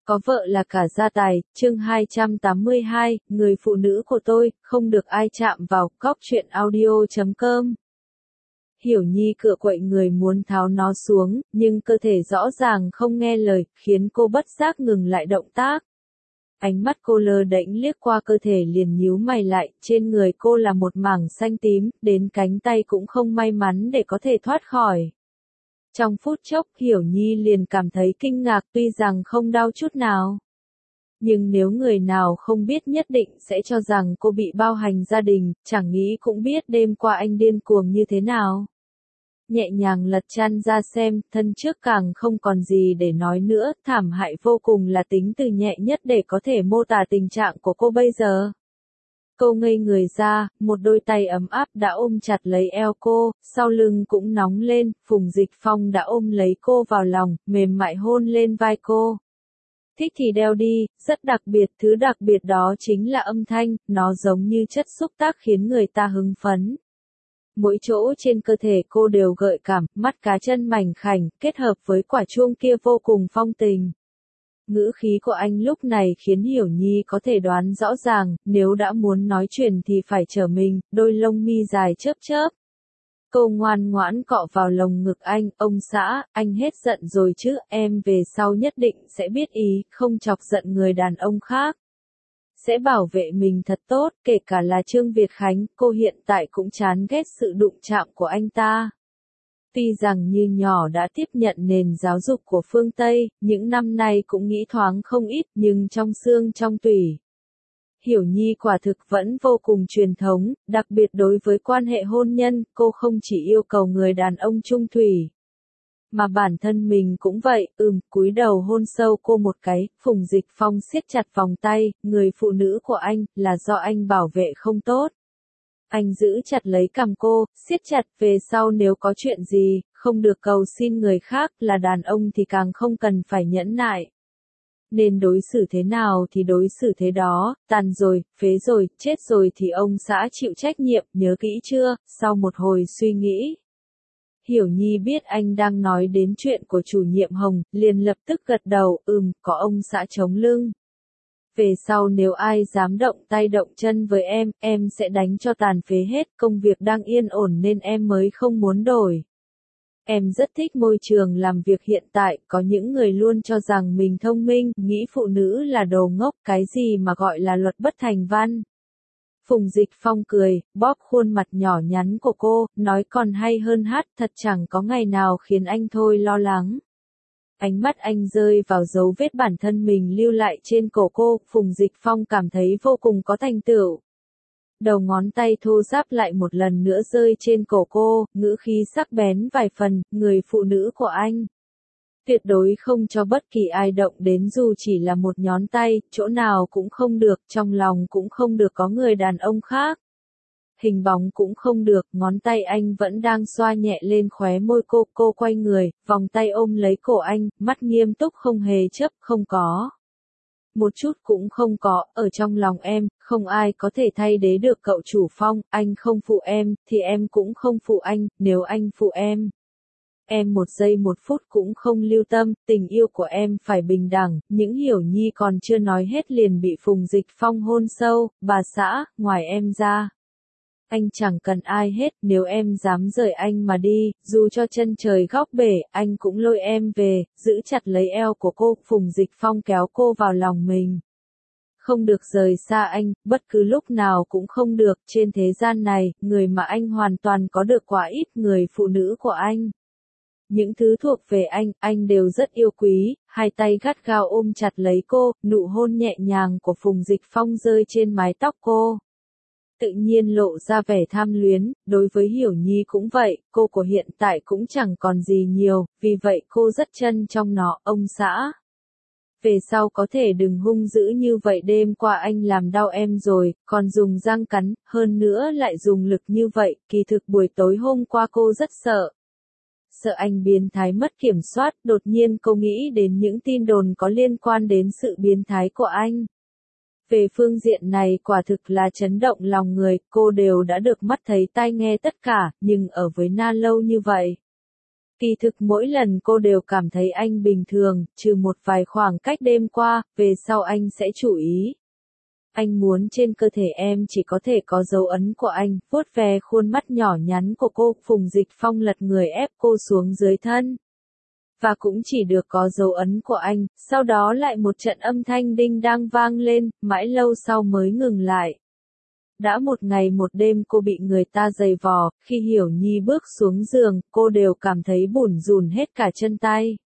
Có vợ là cả gia tài, chương 282, người phụ nữ của tôi, không được ai chạm vào, góc truyện audio.com. Hiểu Nhi cựa quậy người muốn tháo nó xuống, nhưng cơ thể rõ ràng không nghe lời, khiến cô bất giác ngừng lại động tác. Ánh mắt cô lơ đễnh liếc qua cơ thể liền nhíu mày lại, trên người cô là một mảng xanh tím, đến cánh tay cũng không may mắn để có thể thoát khỏi. Trong phút chốc, Hiểu Nhi liền cảm thấy kinh ngạc tuy rằng không đau chút nào. Nhưng nếu người nào không biết nhất định sẽ cho rằng cô bị bao hành gia đình, chẳng nghĩ cũng biết đêm qua anh điên cuồng như thế nào. Nhẹ nhàng lật chăn ra xem, thân trước càng không còn gì để nói nữa, thảm hại vô cùng là tính từ nhẹ nhất để có thể mô tả tình trạng của cô bây giờ. Cô ngây người ra, một đôi tay ấm áp đã ôm chặt lấy eo cô, sau lưng cũng nóng lên, Phùng Dịch Phong đã ôm lấy cô vào lòng, mềm mại hôn lên vai cô. Thích thì đeo đi, rất đặc biệt, thứ đặc biệt đó chính là âm thanh, nó giống như chất xúc tác khiến người ta hứng phấn. Mỗi chỗ trên cơ thể cô đều gợi cảm, mắt cá chân mảnh khảnh, kết hợp với quả chuông kia vô cùng phong tình. Ngữ khí của anh lúc này khiến Hiểu Nhi có thể đoán rõ ràng, nếu đã muốn nói chuyện thì phải trở mình, đôi lông mi dài chớp chớp. Cô ngoan ngoãn cọ vào lồng ngực anh, ông xã, anh hết giận rồi chứ, em về sau nhất định sẽ biết ý, không chọc giận người đàn ông khác. Sẽ bảo vệ mình thật tốt, kể cả là Trương Việt Khánh, cô hiện tại cũng chán ghét sự đụng chạm của anh ta. Tuy rằng như nhỏ đã tiếp nhận nền giáo dục của phương Tây, những năm nay cũng nghĩ thoáng không ít, nhưng trong xương trong tủy. Hiểu Nhi quả thực vẫn vô cùng truyền thống, đặc biệt đối với quan hệ hôn nhân, cô không chỉ yêu cầu người đàn ông chung thủy. Mà bản thân mình cũng vậy, cúi đầu hôn sâu cô một cái, Phùng Dịch Phong siết chặt vòng tay, người phụ nữ của anh, là do anh bảo vệ không tốt. Anh giữ chặt lấy cằm cô, siết chặt, về sau nếu có chuyện gì, không được cầu xin người khác, là đàn ông thì càng không cần phải nhẫn nại. Nên đối xử thế nào thì đối xử thế đó, tàn rồi, phế rồi, chết rồi thì ông xã chịu trách nhiệm, nhớ kỹ chưa, sau một hồi suy nghĩ. Hiểu Nhi biết anh đang nói đến chuyện của chủ nhiệm Hồng, liền lập tức gật đầu, có ông xã chống lưng. Về sau nếu ai dám động tay động chân với em sẽ đánh cho tàn phế hết, công việc đang yên ổn nên em mới không muốn đổi. Em rất thích môi trường làm việc hiện tại, có những người luôn cho rằng mình thông minh, nghĩ phụ nữ là đồ ngốc, cái gì mà gọi là luật bất thành văn. Phùng Dịch Phong cười, bóp khuôn mặt nhỏ nhắn của cô, nói còn hay hơn hát, thật chẳng có ngày nào khiến anh thôi lo lắng. Ánh mắt anh rơi vào dấu vết bản thân mình lưu lại trên cổ cô, Phùng Dịch Phong cảm thấy vô cùng có thành tựu. Đầu ngón tay thô ráp lại một lần nữa rơi trên cổ cô, ngữ khí sắc bén vài phần, người phụ nữ của anh. Tuyệt đối không cho bất kỳ ai động đến dù chỉ là một ngón tay, chỗ nào cũng không được, trong lòng cũng không được có người đàn ông khác. Hình bóng cũng không được, ngón tay anh vẫn đang xoa nhẹ lên khóe môi cô quay người, vòng tay ôm lấy cổ anh, mắt nghiêm túc không hề chấp, không có. Một chút cũng không có, ở trong lòng em, không ai có thể thay thế được cậu chủ Phong, anh không phụ em, thì em cũng không phụ anh, nếu anh phụ em một giây một phút cũng không lưu tâm, tình yêu của em phải bình đẳng, những Hiểu Nhi còn chưa nói hết liền bị Phùng Dịch Phong hôn sâu, bà xã, ngoài em ra. Anh chẳng cần ai hết, nếu em dám rời anh mà đi, dù cho chân trời góc bể, anh cũng lôi em về, giữ chặt lấy eo của cô, Phùng Dịch Phong kéo cô vào lòng mình. Không được rời xa anh, bất cứ lúc nào cũng không được, trên thế gian này, người mà anh hoàn toàn có được quá ít, người phụ nữ của anh. Những thứ thuộc về anh đều rất yêu quý, hai tay gắt gao ôm chặt lấy cô, nụ hôn nhẹ nhàng của Phùng Dịch Phong rơi trên mái tóc cô. Tự nhiên lộ ra vẻ tham luyến, đối với Hiểu Nhi cũng vậy, cô của hiện tại cũng chẳng còn gì nhiều, vì vậy cô rất trân trong nó, ông xã. Về sau có thể đừng hung dữ như vậy, đêm qua anh làm đau em rồi, còn dùng răng cắn, hơn nữa lại dùng lực như vậy, kỳ thực buổi tối hôm qua cô rất sợ. Sợ anh biến thái mất kiểm soát, đột nhiên cô nghĩ đến những tin đồn có liên quan đến sự biến thái của anh. Về phương diện này quả thực là chấn động lòng người, cô đều đã được mắt thấy tai nghe tất cả, nhưng ở với Na lâu như vậy. Kỳ thực mỗi lần cô đều cảm thấy anh bình thường, trừ một vài khoảng cách đêm qua, về sau anh sẽ chú ý. Anh muốn trên cơ thể em chỉ có thể có dấu ấn của anh, vuốt ve khuôn mắt nhỏ nhắn của cô, Phùng Dịch Phong lật người ép cô xuống dưới thân. Và cũng chỉ được có dấu ấn của anh, sau đó lại một trận âm thanh đinh đang vang lên, mãi lâu sau mới ngừng lại. Đã một ngày một đêm cô bị người ta giày vò, khi Hiểu Nhi bước xuống giường, cô đều cảm thấy bủn rủn hết cả chân tay.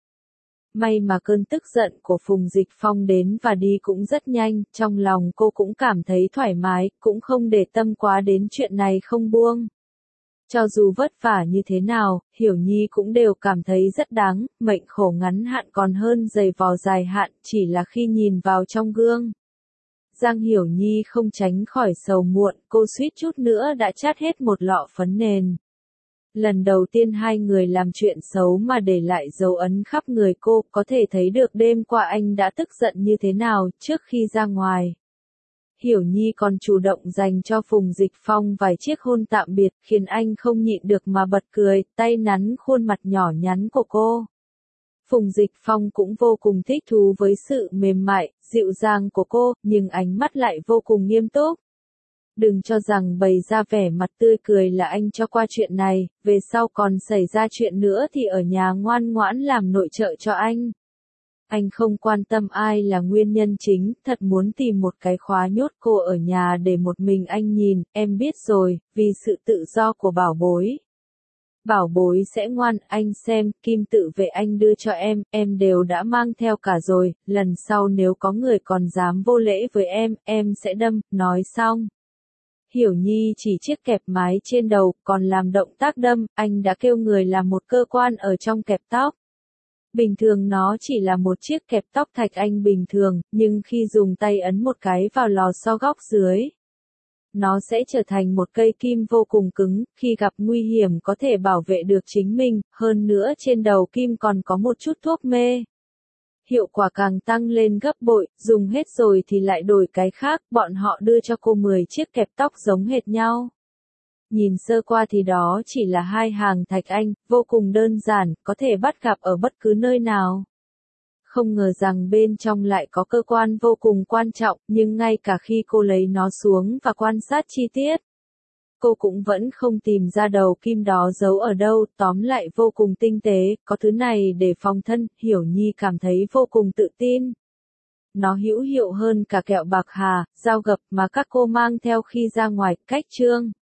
May mà cơn tức giận của Phùng Dịch Phong đến và đi cũng rất nhanh, trong lòng cô cũng cảm thấy thoải mái, cũng không để tâm quá đến chuyện này không buông. Cho dù vất vả như thế nào, Hiểu Nhi cũng đều cảm thấy rất đáng, mệnh khổ ngắn hạn còn hơn giày vò dài hạn, chỉ là khi nhìn vào trong gương. Giang Hiểu Nhi không tránh khỏi sầu muộn, cô suýt chút nữa đã chát hết một lọ phấn nền. Lần đầu tiên hai người làm chuyện xấu mà để lại dấu ấn khắp người cô, có thể thấy được đêm qua anh đã tức giận như thế nào trước khi ra ngoài. Hiểu Nhi còn chủ động dành cho Phùng Dịch Phong vài chiếc hôn tạm biệt, khiến anh không nhịn được mà bật cười, tay nắn khuôn mặt nhỏ nhắn của cô. Phùng Dịch Phong cũng vô cùng thích thú với sự mềm mại, dịu dàng của cô, nhưng ánh mắt lại vô cùng nghiêm túc. Đừng cho rằng bày ra vẻ mặt tươi cười là anh cho qua chuyện này, về sau còn xảy ra chuyện nữa thì ở nhà ngoan ngoãn làm nội trợ cho anh. Anh không quan tâm ai là nguyên nhân chính, thật muốn tìm một cái khóa nhốt cô ở nhà để một mình anh nhìn, em biết rồi, vì sự tự do của bảo bối. Bảo bối sẽ ngoan, anh xem, kim tự vệ anh đưa cho em đều đã mang theo cả rồi, lần sau nếu có người còn dám vô lễ với em sẽ đâm, nói xong. Hiểu Nhi chỉ chiếc kẹp mái trên đầu, còn làm động tác đâm, anh đã kêu người làm một cơ quan ở trong kẹp tóc. Bình thường nó chỉ là một chiếc kẹp tóc thạch anh bình thường, nhưng khi dùng tay ấn một cái vào lò xo góc dưới, nó sẽ trở thành một cây kim vô cùng cứng, khi gặp nguy hiểm có thể bảo vệ được chính mình, hơn nữa trên đầu kim còn có một chút thuốc mê. Hiệu quả càng tăng lên gấp bội, dùng hết rồi thì lại đổi cái khác, bọn họ đưa cho cô 10 chiếc kẹp tóc giống hệt nhau. Nhìn sơ qua thì đó chỉ là hai hàng thạch anh, vô cùng đơn giản, có thể bắt gặp ở bất cứ nơi nào. Không ngờ rằng bên trong lại có cơ quan vô cùng quan trọng, nhưng ngay cả khi cô lấy nó xuống và quan sát chi tiết, cô cũng vẫn không tìm ra đầu kim đó giấu ở đâu, tóm lại vô cùng tinh tế, có thứ này để phòng thân, Hiểu Nhi cảm thấy vô cùng tự tin. Nó hữu hiệu hơn cả kẹo bạc hà, dao gập mà các cô mang theo khi ra ngoài, cách chương.